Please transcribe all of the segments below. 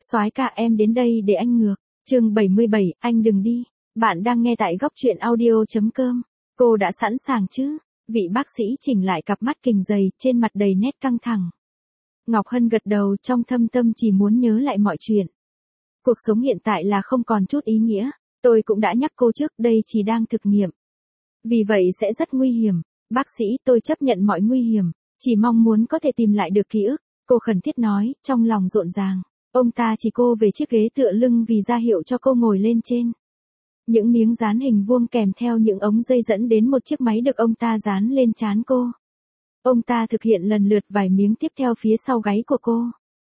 Soái ca em đến đây để anh ngược. Chương 77, anh đừng đi. Bạn đang nghe tại góc truyện audio.com. Cô đã sẵn sàng chứ? Vị bác sĩ chỉnh lại cặp mắt kình dày, trên mặt đầy nét căng thẳng. Ngọc Hân gật đầu, trong thâm tâm chỉ muốn nhớ lại mọi chuyện. Cuộc sống hiện tại là không còn chút ý nghĩa. Tôi cũng đã nhắc cô trước, đây chỉ đang thực nghiệm. Vì vậy sẽ rất nguy hiểm. Bác sĩ, tôi chấp nhận mọi nguy hiểm. Chỉ mong muốn có thể tìm lại được ký ức. Cô khẩn thiết nói, trong lòng rộn ràng. Ông ta chỉ cô về chiếc ghế tựa lưng vì ra hiệu cho cô ngồi lên trên. Những miếng dán hình vuông kèm theo những ống dây dẫn đến một chiếc máy được ông ta dán lên trán cô. Ông ta thực hiện lần lượt vài miếng tiếp theo phía sau gáy của cô.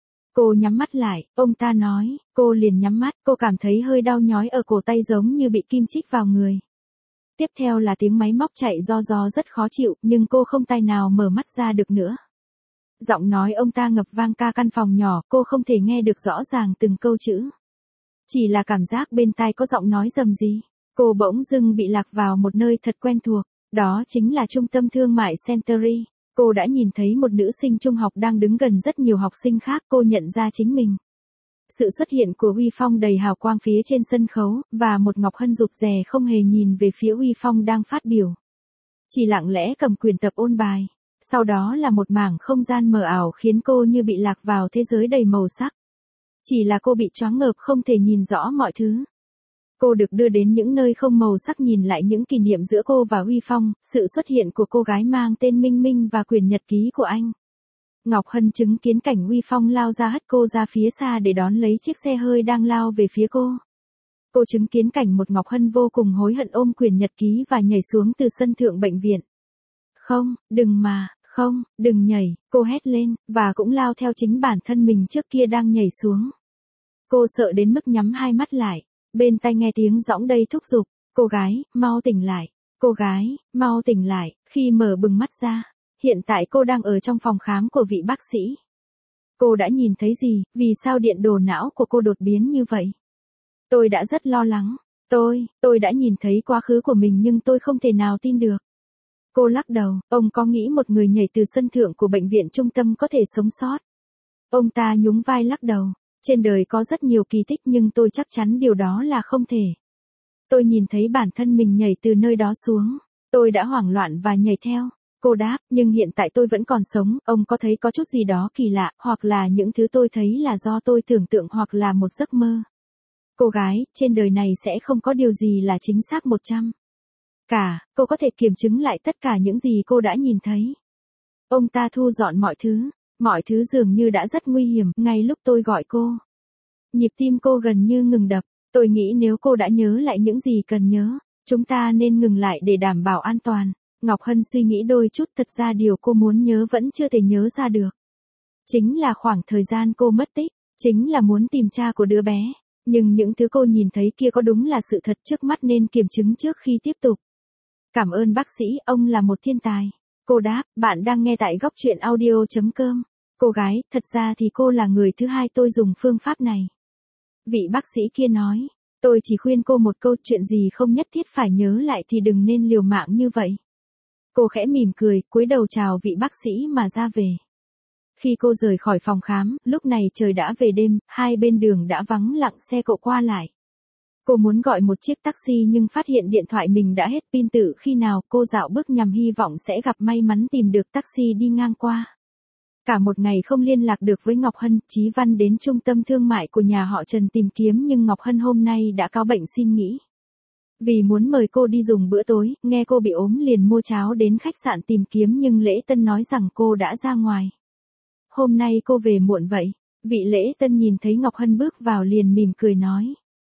Cô nhắm mắt lại, ông ta nói, cô liền nhắm mắt, cô cảm thấy hơi đau nhói ở cổ tay giống như bị kim chích vào người. Tiếp theo là tiếng máy móc chạy do rất khó chịu, nhưng cô không tài nào mở mắt ra được nữa. Giọng nói ông ta ngập vang cả căn phòng nhỏ, cô không thể nghe được rõ ràng từng câu chữ. Chỉ là cảm giác bên tai có giọng nói rầm rì. Cô bỗng dưng bị lạc vào một nơi thật quen thuộc, đó chính là trung tâm thương mại Century. Cô đã nhìn thấy một nữ sinh trung học đang đứng gần rất nhiều học sinh khác, cô nhận ra chính mình. Sự xuất hiện của Uy Phong đầy hào quang phía trên sân khấu, và một Ngọc Hân rụt rè không hề nhìn về phía Uy Phong đang phát biểu. Chỉ lặng lẽ cầm quyển tập ôn bài. Sau đó là một mảng không gian mờ ảo khiến cô như bị lạc vào thế giới đầy màu sắc. Chỉ là cô bị choáng ngợp không thể nhìn rõ mọi thứ. Cô được đưa đến những nơi không màu sắc nhìn lại những kỷ niệm giữa cô và Uy Phong, sự xuất hiện của cô gái mang tên Minh Minh và quyển nhật ký của anh. Ngọc Hân chứng kiến cảnh Uy Phong lao ra hất cô ra phía xa để đón lấy chiếc xe hơi đang lao về phía cô. Cô chứng kiến cảnh một Ngọc Hân vô cùng hối hận ôm quyển nhật ký và nhảy xuống từ sân thượng bệnh viện. Không, đừng mà, không, đừng nhảy, cô hét lên, và cũng lao theo chính bản thân mình trước kia đang nhảy xuống. Cô sợ đến mức nhắm hai mắt lại, bên tai nghe tiếng giọng đầy thúc giục, cô gái, mau tỉnh lại, cô gái, mau tỉnh lại, khi mở bừng mắt ra, hiện tại cô đang ở trong phòng khám của vị bác sĩ. Cô đã nhìn thấy gì, vì sao điện đồ não của cô đột biến như vậy? Tôi đã rất lo lắng, tôi đã nhìn thấy quá khứ của mình nhưng tôi không thể nào tin được. Cô lắc đầu, ông có nghĩ một người nhảy từ sân thượng của bệnh viện trung tâm có thể sống sót? Ông ta nhún vai lắc đầu, trên đời có rất nhiều kỳ tích nhưng tôi chắc chắn điều đó là không thể. Tôi nhìn thấy bản thân mình nhảy từ nơi đó xuống, tôi đã hoảng loạn và nhảy theo. Cô đáp, nhưng hiện tại tôi vẫn còn sống, ông có thấy có chút gì đó kỳ lạ, hoặc là những thứ tôi thấy là do tôi tưởng tượng hoặc là một giấc mơ. Cô gái, trên đời này sẽ không có điều gì là chính xác 100%. Cô có thể kiểm chứng lại tất cả những gì cô đã nhìn thấy. Ông ta thu dọn mọi thứ dường như đã rất nguy hiểm, ngay lúc tôi gọi cô. Nhịp tim cô gần như ngừng đập, tôi nghĩ nếu cô đã nhớ lại những gì cần nhớ, chúng ta nên ngừng lại để đảm bảo an toàn. Ngọc Hân suy nghĩ đôi chút, thật ra điều cô muốn nhớ vẫn chưa thể nhớ ra được. Chính là khoảng thời gian cô mất tích, chính là muốn tìm cha của đứa bé. Nhưng những thứ cô nhìn thấy kia có đúng là sự thật trước mắt nên kiểm chứng trước khi tiếp tục. Cảm ơn bác sĩ, ông là một thiên tài. Cô đáp, bạn đang nghe tại góc truyện audio.com. Cô gái, thật ra thì cô là người thứ hai tôi dùng phương pháp này. Vị bác sĩ kia nói, tôi chỉ khuyên cô một câu, chuyện gì không nhất thiết phải nhớ lại thì đừng nên liều mạng như vậy. Cô khẽ mỉm cười, cúi đầu chào vị bác sĩ mà ra về. Khi cô rời khỏi phòng khám, lúc này trời đã về đêm, hai bên đường đã vắng lặng xe cộ qua lại. Cô muốn gọi một chiếc taxi nhưng phát hiện điện thoại mình đã hết pin từ khi nào. Cô dạo bước nhằm hy vọng sẽ gặp may mắn tìm được taxi đi ngang qua. Cả một ngày không liên lạc được với Ngọc Hân, Chí Văn đến trung tâm thương mại của nhà họ Trần tìm kiếm nhưng Ngọc Hân hôm nay đã cáo bệnh xin nghỉ. Vì muốn mời cô đi dùng bữa tối, nghe cô bị ốm liền mua cháo đến khách sạn tìm kiếm nhưng Lễ Tân nói rằng cô đã ra ngoài. Hôm nay cô về muộn vậy. Vị Lễ Tân nhìn thấy Ngọc Hân bước vào liền mỉm cười nói.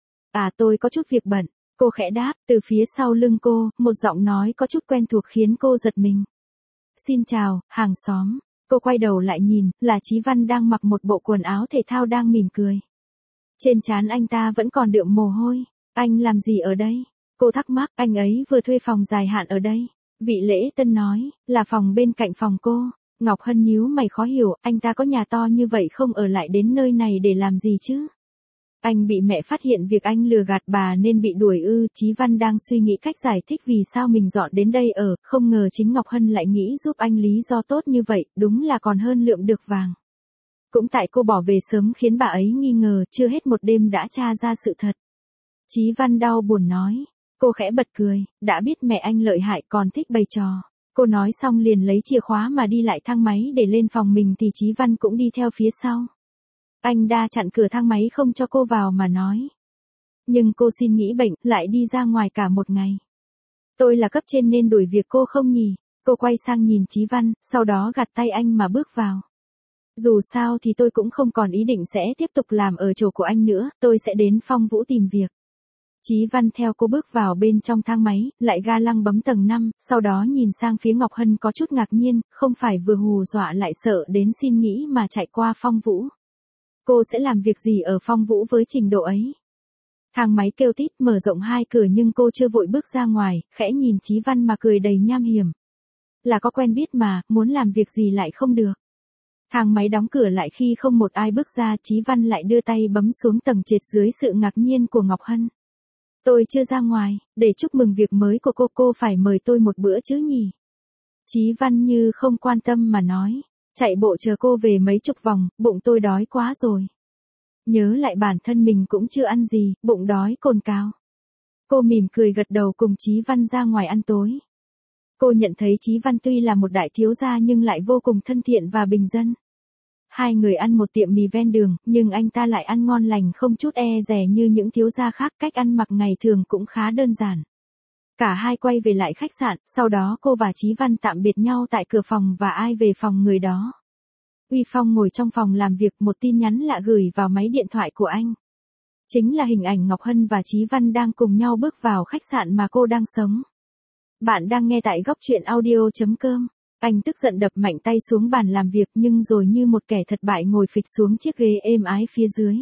Tôi có chút việc bận. Cô khẽ đáp, từ phía sau lưng cô, một giọng nói có chút quen thuộc khiến cô giật mình. Xin chào, hàng xóm. Cô quay đầu lại nhìn, là Chí Văn đang mặc một bộ quần áo thể thao đang mỉm cười. Trên trán anh ta vẫn còn đượm mồ hôi. Anh làm gì ở đây? Cô thắc mắc, anh ấy vừa thuê phòng dài hạn ở đây. Vị Lễ Tân nói, là phòng bên cạnh phòng cô. Ngọc Hân nhíu mày khó hiểu, anh ta có nhà to như vậy không ở lại đến nơi này để làm gì chứ? Anh bị mẹ phát hiện việc anh lừa gạt bà nên bị đuổi ư? Chí Văn đang suy nghĩ cách giải thích vì sao mình dọn đến đây ở, không ngờ chính Ngọc Hân lại nghĩ giúp anh lý do tốt như vậy, đúng là còn hơn lượm được vàng. Cũng tại cô bỏ về sớm khiến bà ấy nghi ngờ, chưa hết một đêm đã tra ra sự thật. Chí Văn đau buồn nói. Cô khẽ bật cười, đã biết mẹ anh lợi hại còn thích bày trò. Cô nói xong liền lấy chìa khóa mà đi lại thang máy để lên phòng mình thì Chí Văn cũng đi theo phía sau. Anh đa chặn cửa thang máy không cho cô vào mà nói. Nhưng cô xin nghỉ bệnh, lại đi ra ngoài cả một ngày. Tôi là cấp trên nên đuổi việc cô không nhỉ? Cô quay sang nhìn Chí Văn, sau đó gạt tay anh mà bước vào. Dù sao thì tôi cũng không còn ý định sẽ tiếp tục làm ở chỗ của anh nữa, tôi sẽ đến Phong Vũ tìm việc. Chí Văn theo cô bước vào bên trong thang máy, lại ga lăng bấm tầng 5, sau đó nhìn sang phía Ngọc Hân có chút ngạc nhiên, không phải vừa hù dọa lại sợ đến xin nghỉ mà chạy qua Phong Vũ. Cô sẽ làm việc gì ở Phong Vũ với trình độ ấy? Thang máy kêu tít mở rộng 2 cửa nhưng cô chưa vội bước ra ngoài, khẽ nhìn Chí Văn mà cười đầy nham hiểm. Là có quen biết mà, muốn làm việc gì lại không được. Thang máy đóng cửa lại khi không một ai bước ra, Chí Văn lại đưa tay bấm xuống tầng trệt dưới sự ngạc nhiên của Ngọc Hân. Tôi chưa ra ngoài, để chúc mừng việc mới của cô phải mời tôi một bữa chứ nhỉ? Chí Văn như không quan tâm mà nói, chạy bộ chờ cô về mấy chục vòng, bụng tôi đói quá rồi. Nhớ lại bản thân mình cũng chưa ăn gì, bụng đói cồn cào. Cô mỉm cười gật đầu cùng Chí Văn ra ngoài ăn tối. Cô nhận thấy Chí Văn tuy là một đại thiếu gia nhưng lại vô cùng thân thiện và bình dân. Hai người ăn một tiệm mì ven đường, nhưng anh ta lại ăn ngon lành không chút e dè như những thiếu gia khác, cách ăn mặc ngày thường cũng khá đơn giản. Cả hai quay về lại khách sạn, sau đó cô và Chí Văn tạm biệt nhau tại cửa phòng và ai về phòng người đó. Uy Phong ngồi trong phòng làm việc, một tin nhắn lạ gửi vào máy điện thoại của anh. Chính là hình ảnh Ngọc Hân và Chí Văn đang cùng nhau bước vào khách sạn mà cô đang sống. Bạn đang nghe tại góc truyện audio.com. Anh tức giận đập mạnh tay xuống bàn làm việc nhưng rồi như một kẻ thất bại ngồi phịch xuống chiếc ghế êm ái phía dưới.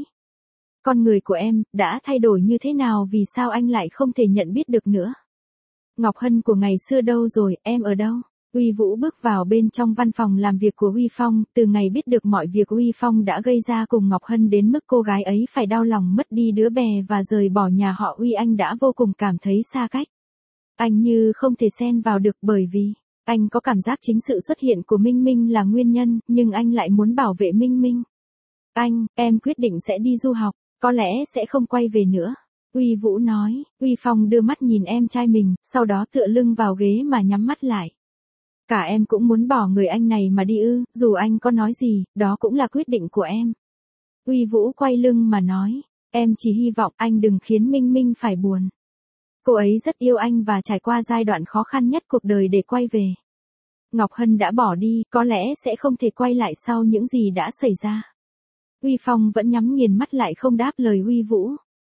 Con người của em, đã thay đổi như thế nào, vì sao anh lại không thể nhận biết được nữa? Ngọc Hân của ngày xưa đâu rồi, em ở đâu? Uy Vũ bước vào bên trong văn phòng làm việc của Uy Phong, từ ngày biết được mọi việc Uy Phong đã gây ra cùng Ngọc Hân đến mức cô gái ấy phải đau lòng mất đi đứa bé và rời bỏ nhà họ Uy, anh đã vô cùng cảm thấy xa cách. Anh như không thể xen vào được bởi vì anh có cảm giác chính sự xuất hiện của Minh Minh là nguyên nhân, nhưng anh lại muốn bảo vệ Minh Minh. Em quyết định sẽ đi du học, có lẽ sẽ không quay về nữa. Uy Vũ nói. Uy Phong đưa mắt nhìn em trai mình, sau đó tựa lưng vào ghế mà nhắm mắt lại. Cả em cũng muốn bỏ người anh này mà đi ư? Dù anh có nói gì, đó cũng là quyết định của em. Uy Vũ quay lưng mà nói. Em chỉ hy vọng anh đừng khiến Minh Minh phải buồn. Cô ấy rất yêu anh và trải qua giai đoạn khó khăn nhất cuộc đời để quay về. Ngọc Hân đã bỏ đi, có lẽ sẽ không thể quay lại sau những gì đã xảy ra. Uy Phong vẫn nhắm nghiền mắt lại không đáp lời Uy Vũ.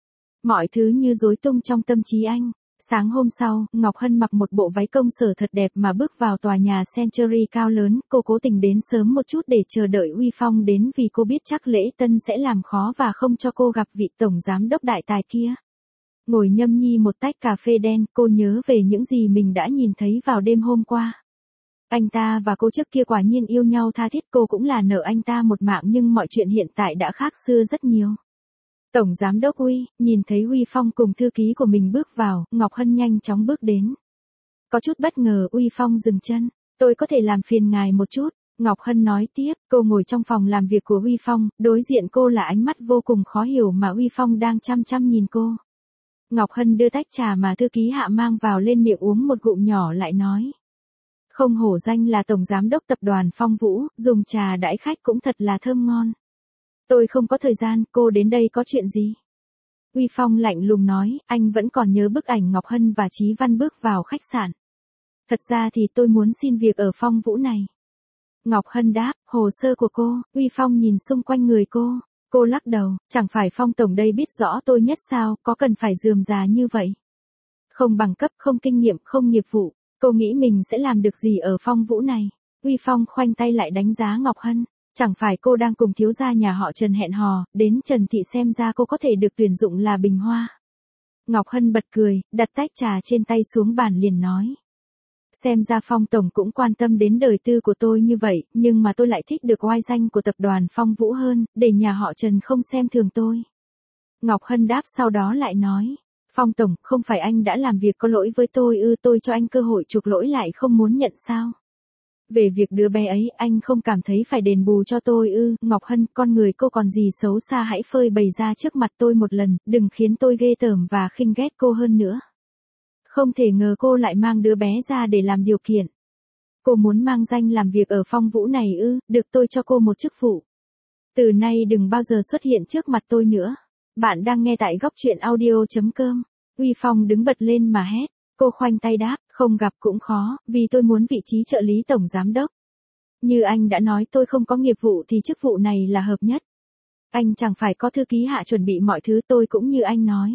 Mọi thứ như rối tung trong tâm trí anh. Sáng hôm sau, Ngọc Hân mặc một bộ váy công sở thật đẹp mà bước vào tòa nhà Century cao lớn, cô cố tình đến sớm một chút để chờ đợi Uy Phong đến vì cô biết chắc lễ tân sẽ làm khó và không cho cô gặp vị tổng giám đốc đại tài kia. Ngồi nhâm nhi một tách cà phê đen, cô nhớ về những gì mình đã nhìn thấy vào đêm hôm qua. Anh ta và cô trước kia quả nhiên yêu nhau tha thiết, cô cũng là nợ anh ta một mạng, nhưng mọi chuyện hiện tại đã khác xưa rất nhiều. Tổng giám đốc Uy, nhìn thấy Uy Phong cùng thư ký của mình bước vào, Ngọc Hân nhanh chóng bước đến. Có chút bất ngờ, Uy Phong dừng chân. Tôi có thể làm phiền ngài một chút. Ngọc Hân nói tiếp, cô ngồi trong phòng làm việc của Uy Phong, đối diện cô là ánh mắt vô cùng khó hiểu mà Uy Phong đang chăm chăm nhìn cô. Ngọc Hân đưa tách trà mà thư ký hạ mang vào lên miệng uống một ngụm nhỏ lại nói. Không hổ danh là tổng giám đốc tập đoàn Phong Vũ, dùng trà đãi khách cũng thật là thơm ngon. Tôi không có thời gian, cô đến đây có chuyện gì? Uy Phong lạnh lùng nói, anh vẫn còn nhớ bức ảnh Ngọc Hân và Chí Văn bước vào khách sạn. Thật ra thì tôi muốn xin việc ở Phong Vũ này. Ngọc Hân đáp, hồ sơ của cô. Uy Phong nhìn xung quanh người cô. Cô lắc đầu, chẳng phải Phong tổng đây biết rõ tôi nhất sao, có cần phải rườm rà như vậy. Không bằng cấp, không kinh nghiệm, không nghiệp vụ, cô nghĩ mình sẽ làm được gì ở Phong Vũ này? Uy Phong khoanh tay lại đánh giá Ngọc Hân. Chẳng phải cô đang cùng thiếu gia nhà họ Trần hẹn hò, đến Trần Thị xem ra cô có thể được tuyển dụng là bình hoa. Ngọc Hân bật cười, đặt tách trà trên tay xuống bàn liền nói. Xem ra Phong tổng cũng quan tâm đến đời tư của tôi như vậy, nhưng mà tôi lại thích được oai danh của tập đoàn Phong Vũ hơn, để nhà họ Trần không xem thường tôi. Ngọc Hân đáp sau đó lại nói. Phong tổng, không phải anh đã làm việc có lỗi với tôi ư? Tôi cho anh cơ hội chuộc lỗi lại không muốn nhận sao? Về việc đứa bé ấy, anh không cảm thấy phải đền bù cho tôi ư? Ngọc Hân, con người cô còn gì xấu xa, hãy phơi bày ra trước mặt tôi một lần, đừng khiến tôi ghê tởm và khinh ghét cô hơn nữa. Không thể ngờ cô lại mang đứa bé ra để làm điều kiện. Cô muốn mang danh làm việc ở Phong Vũ này ư? Được, tôi cho cô một chức vụ. Từ nay đừng bao giờ xuất hiện trước mặt tôi nữa. Bạn đang nghe tại góc truyện audio.com. Uy Phong đứng bật lên mà hét. Cô khoanh tay đáp, không gặp cũng khó, vì tôi muốn vị trí trợ lý tổng giám đốc. Như anh đã nói, tôi không có nghiệp vụ thì chức vụ này là hợp nhất. Anh chẳng phải có thư ký Hạ chuẩn bị mọi thứ, tôi cũng như anh nói.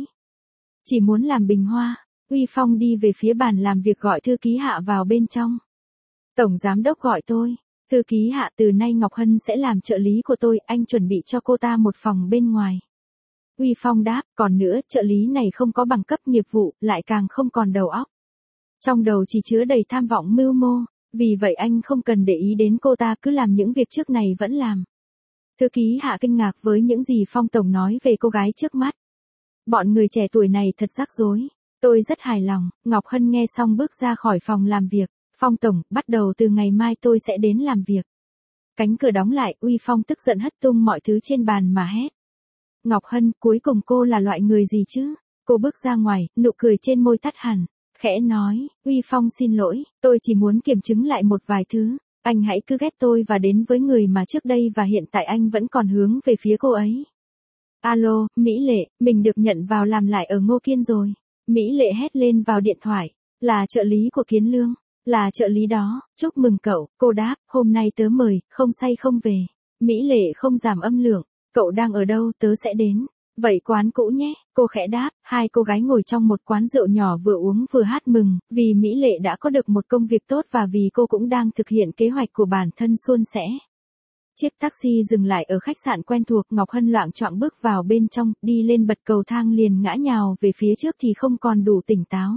Chỉ muốn làm bình hoa. Uy Phong đi về phía bàn làm việc gọi thư ký Hạ vào bên trong. Tổng giám đốc gọi tôi. Thư ký Hạ, từ nay Ngọc Hân sẽ làm trợ lý của tôi, anh chuẩn bị cho cô ta một phòng bên ngoài. Uy Phong đáp, còn nữa, trợ lý này không có bằng cấp nghiệp vụ, lại càng không còn đầu óc. Trong đầu chỉ chứa đầy tham vọng mưu mô, vì vậy anh không cần để ý đến cô ta, cứ làm những việc trước này vẫn làm. Thư ký Hạ kinh ngạc với những gì Phong tổng nói về cô gái trước mắt. Bọn người trẻ tuổi này thật rắc rối. Tôi rất hài lòng. Ngọc Hân nghe xong bước ra khỏi phòng làm việc. Phong tổng, bắt đầu từ ngày mai tôi sẽ đến làm việc. Cánh cửa đóng lại, Uy Phong tức giận hất tung mọi thứ trên bàn mà hét. Ngọc Hân, cuối cùng cô là loại người gì chứ? Cô bước ra ngoài, nụ cười trên môi tắt hẳn. Khẽ nói, Uy Phong xin lỗi, tôi chỉ muốn kiểm chứng lại một vài thứ. Anh hãy cứ ghét tôi và đến với người mà trước đây và hiện tại anh vẫn còn hướng về phía cô ấy. Alo, Mỹ Lệ, mình được nhận vào làm lại ở Ngô Kiên rồi. Mỹ Lệ hét lên vào điện thoại. Là trợ lý của Kiến Lương. Là trợ lý đó, chúc mừng cậu, cô đáp, hôm nay tớ mời, không say không về. Mỹ Lệ không giảm âm lượng, cậu đang ở đâu, tớ sẽ đến. Vậy quán cũ nhé, cô khẽ đáp, hai cô gái ngồi trong một quán rượu nhỏ vừa uống vừa hát mừng, vì Mỹ Lệ đã có được một công việc tốt và vì cô cũng đang thực hiện kế hoạch của bản thân suôn sẻ. Chiếc taxi dừng lại ở khách sạn quen thuộc, Ngọc Hân loạng choạng bước vào bên trong, đi lên bậc cầu thang liền ngã nhào về phía trước thì không còn đủ tỉnh táo.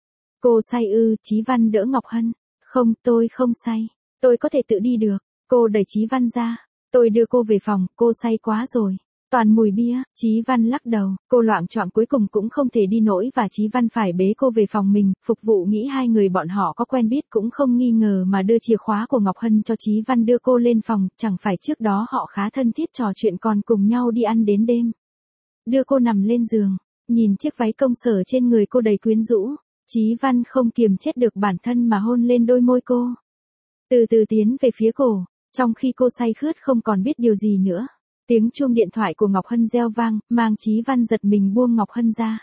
Cô say ư? Chí Văn đỡ Ngọc Hân. Không, tôi không say. Tôi có thể tự đi được. Cô đẩy Chí Văn ra. Tôi đưa cô về phòng, cô say quá rồi. Toàn mùi bia. Chí Văn lắc đầu. Cô loạng choạng cuối cùng cũng không thể đi nổi và Chí Văn phải bế cô về phòng mình. Phục vụ nghĩ hai người bọn họ có quen biết cũng không nghi ngờ mà đưa chìa khóa của Ngọc Hân cho Chí Văn đưa cô lên phòng. Chẳng phải trước đó họ khá thân thiết trò chuyện còn cùng nhau đi ăn đến đêm. Đưa cô nằm lên giường. Nhìn chiếc váy công sở trên người cô đầy quyến rũ. Chí Văn không kiềm chết được bản thân mà hôn lên đôi môi cô. Từ từ tiến về phía cổ, trong khi cô say khướt không còn biết điều gì nữa. Tiếng chuông điện thoại của Ngọc Hân reo vang, mang Chí Văn giật mình buông Ngọc Hân ra.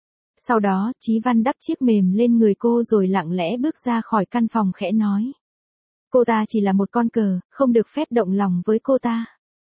Sau đó, Chí Văn đắp chiếc mềm lên người cô rồi lặng lẽ bước ra khỏi căn phòng khẽ nói. Cô ta chỉ là một con cờ, không được phép động lòng với cô ta.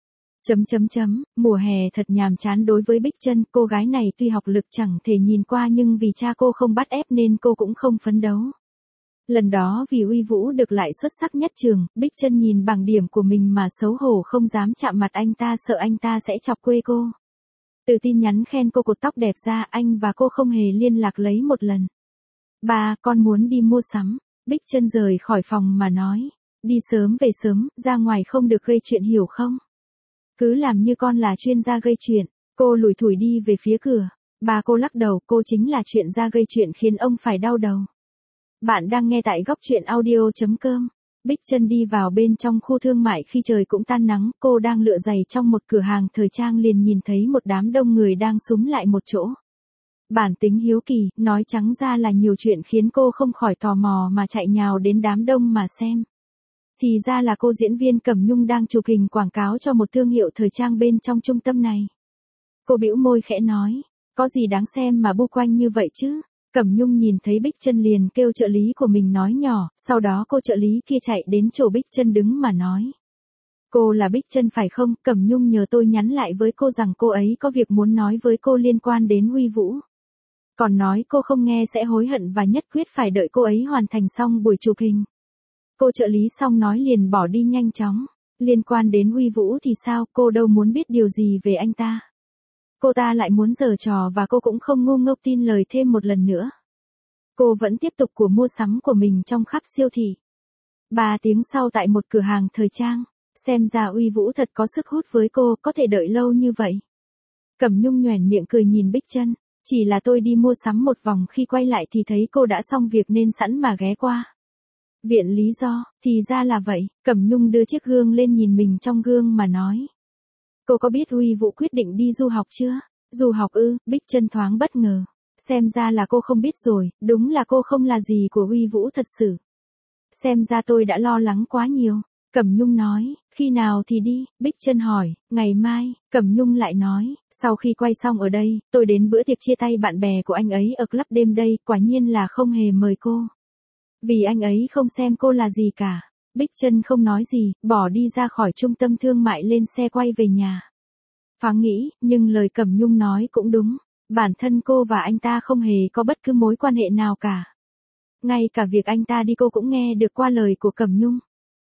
Mùa hè thật nhàm chán đối với Bích Trân, cô gái này tuy học lực chẳng thể nhìn qua nhưng vì cha cô không bắt ép nên cô cũng không phấn đấu. Lần đó vì Uy Vũ được lại xuất sắc nhất trường, Bích Trân nhìn bảng điểm của mình mà xấu hổ không dám chạm mặt anh ta, sợ anh ta sẽ chọc quê cô. Từ tin nhắn khen cô cột tóc đẹp ra, anh và cô không hề liên lạc lấy một lần. Ba, con muốn đi mua sắm. Bích Trân rời khỏi phòng mà nói. Đi sớm về sớm, ra ngoài không được gây chuyện hiểu không? Cứ làm như con là chuyên gia gây chuyện. Cô lủi thủi đi về phía cửa. Bà cô lắc đầu, cô chính là chuyên gia gây chuyện khiến ông phải đau đầu. Bạn đang nghe tại góc truyện audio.com. Bích Trân đi vào bên trong khu thương mại khi trời cũng tan nắng, cô đang lựa giày trong một cửa hàng thời trang liền nhìn thấy một đám đông người đang xúm lại một chỗ. Bản tính hiếu kỳ, nói trắng ra là nhiều chuyện khiến cô không khỏi tò mò mà chạy nhào đến đám đông mà xem. Thì ra là cô diễn viên Cẩm Nhung đang chụp hình quảng cáo cho một thương hiệu thời trang bên trong trung tâm này. Cô bĩu môi khẽ nói, có gì đáng xem mà bu quanh như vậy chứ? Cẩm Nhung nhìn thấy Bích Trân liền kêu trợ lý của mình nói nhỏ, sau đó cô trợ lý kia chạy đến chỗ Bích Trân đứng mà nói. Cô là Bích Trân phải không? Cẩm Nhung nhờ tôi nhắn lại với cô rằng cô ấy có việc muốn nói với cô liên quan đến Uy Vũ. Còn nói cô không nghe sẽ hối hận và nhất quyết phải đợi cô ấy hoàn thành xong buổi chụp hình. Cô trợ lý xong nói liền bỏ đi nhanh chóng. Liên quan đến Uy Vũ thì sao, cô đâu muốn biết điều gì về anh ta. Cô ta lại muốn giở trò và cô cũng không ngu ngốc tin lời thêm một lần nữa. Cô vẫn tiếp tục cuộc mua sắm của mình trong khắp siêu thị. 3 tiếng sau tại một cửa hàng thời trang, xem ra Uy Vũ thật có sức hút với cô, có thể đợi lâu như vậy. Cẩm Nhung nhoẻn miệng cười nhìn Bích Trân, chỉ là tôi đi mua sắm một vòng khi quay lại thì thấy cô đã xong việc nên sẵn mà ghé qua. Viện lý do, thì ra là vậy, Cẩm Nhung đưa chiếc gương lên nhìn mình trong gương mà nói. Cô có biết Uy Vũ quyết định đi du học chưa? Du học ư? Bích Trân thoáng bất ngờ. Xem ra là cô không biết rồi, đúng là cô không là gì của Uy Vũ thật sự. Xem ra tôi đã lo lắng quá nhiều. Cẩm Nhung nói, khi nào thì đi? Bích Trân hỏi, ngày mai. Cẩm Nhung lại nói, sau khi quay xong ở đây, tôi đến bữa tiệc chia tay bạn bè của anh ấy ở club đêm đây, quả nhiên là không hề mời cô. Vì anh ấy không xem cô là gì cả. Bích Trân không nói gì, bỏ đi ra khỏi trung tâm thương mại lên xe quay về nhà. Thoáng nghĩ, nhưng lời Cẩm Nhung nói cũng đúng. Bản thân cô và anh ta không hề có bất cứ mối quan hệ nào cả. Ngay cả việc anh ta đi cô cũng nghe được qua lời của Cẩm Nhung.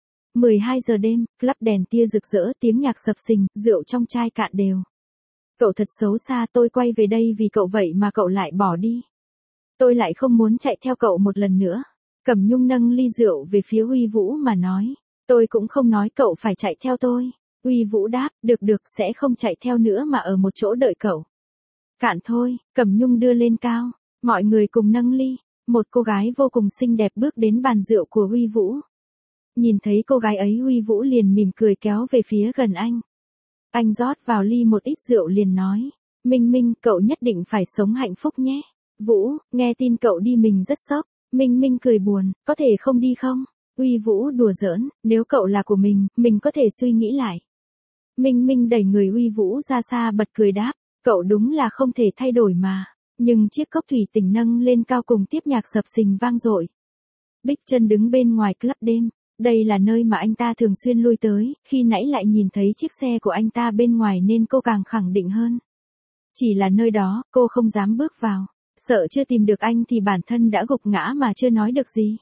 12 giờ đêm, club đèn tia rực rỡ, tiếng nhạc sập sình, rượu trong chai cạn đều. Cậu thật xấu xa, tôi quay về đây vì cậu vậy mà cậu lại bỏ đi. Tôi lại không muốn chạy theo cậu một lần nữa. Cẩm Nhung nâng ly rượu về phía Uy Vũ mà nói. Tôi cũng không nói cậu phải chạy theo tôi. Uy Vũ đáp, được, sẽ không chạy theo nữa mà ở một chỗ đợi cậu. Cạn thôi, Cẩm Nhung đưa lên cao. Mọi người cùng nâng ly. Một cô gái vô cùng xinh đẹp bước đến bàn rượu của Uy Vũ. Nhìn thấy cô gái ấy Uy Vũ liền mỉm cười kéo về phía gần anh. Anh rót vào ly một ít rượu liền nói. Minh Minh, cậu nhất định phải sống hạnh phúc nhé. Vũ, nghe tin cậu đi mình rất sốc. Minh Minh cười buồn, có thể không đi không? Uy Vũ đùa giỡn, nếu cậu là của mình có thể suy nghĩ lại. Minh Minh đẩy người Uy Vũ ra xa bật cười đáp, cậu đúng là không thể thay đổi mà. Nhưng chiếc cốc thủy tinh nâng lên cao cùng tiếp nhạc sập sình vang dội. Bích Trân đứng bên ngoài club đêm, đây là nơi mà anh ta thường xuyên lui tới, khi nãy lại nhìn thấy chiếc xe của anh ta bên ngoài nên cô càng khẳng định hơn. Chỉ là nơi đó, cô không dám bước vào. Sợ chưa tìm được anh thì bản thân đã gục ngã mà chưa nói được gì.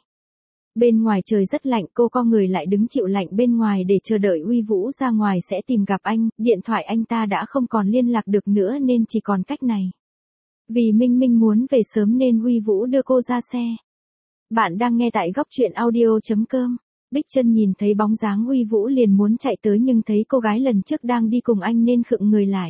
Bên ngoài trời rất lạnh, cô co người lại đứng chịu lạnh bên ngoài để chờ đợi Uy Vũ ra ngoài sẽ tìm gặp anh, điện thoại anh ta đã không còn liên lạc được nữa nên chỉ còn cách này. Vì Minh Minh muốn về sớm nên Uy Vũ đưa cô ra xe. Bạn đang nghe tại góc truyện audio.com. Bích Trân nhìn thấy bóng dáng Uy Vũ liền muốn chạy tới nhưng thấy cô gái lần trước đang đi cùng anh nên khựng người lại.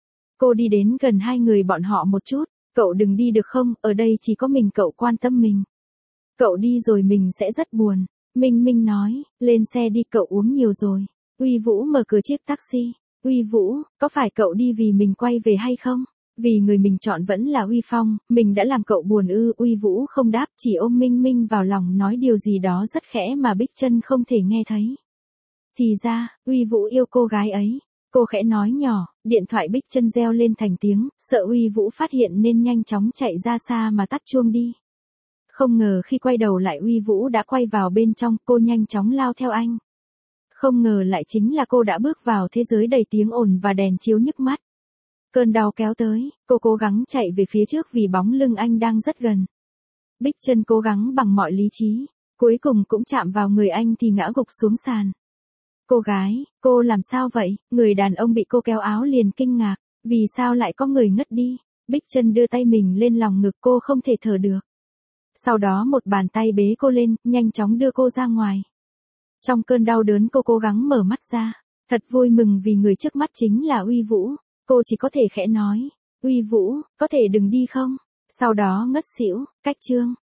Cô đi đến gần hai người bọn họ một chút. Cậu đừng đi được không, ở đây chỉ có mình cậu quan tâm mình. Cậu đi rồi mình sẽ rất buồn. Minh Minh nói, lên xe đi cậu uống nhiều rồi. Uy Vũ mở cửa chiếc taxi. Uy Vũ, có phải cậu đi vì mình quay về hay không? Vì người mình chọn vẫn là Uy Phong, mình đã làm cậu buồn ư? Uy Vũ không đáp, chỉ ôm Minh Minh vào lòng nói điều gì đó rất khẽ mà Bích Trân không thể nghe thấy. Thì ra, Uy Vũ yêu cô gái ấy. Cô khẽ nói nhỏ, điện thoại Bích Trân reo lên thành tiếng, sợ Uy Vũ phát hiện nên nhanh chóng chạy ra xa mà tắt chuông đi. Không ngờ khi quay đầu lại Uy Vũ đã quay vào bên trong, cô nhanh chóng lao theo anh. Không ngờ lại chính là cô đã bước vào thế giới đầy tiếng ồn và đèn chiếu nhức mắt. Cơn đau kéo tới, cô cố gắng chạy về phía trước vì bóng lưng anh đang rất gần. Bích Trân cố gắng bằng mọi lý trí, cuối cùng cũng chạm vào người anh thì ngã gục xuống sàn. Cô gái, cô làm sao vậy? Người đàn ông bị cô kéo áo liền kinh ngạc, vì sao lại có người ngất đi? Bích Trân đưa tay mình lên lòng ngực cô không thể thở được. Sau đó một bàn tay bế cô lên, nhanh chóng đưa cô ra ngoài. Trong cơn đau đớn cô cố gắng mở mắt ra, thật vui mừng vì người trước mắt chính là Uy Vũ. Cô chỉ có thể khẽ nói, Uy Vũ, có thể đừng đi không? Sau đó ngất xỉu, cách chương.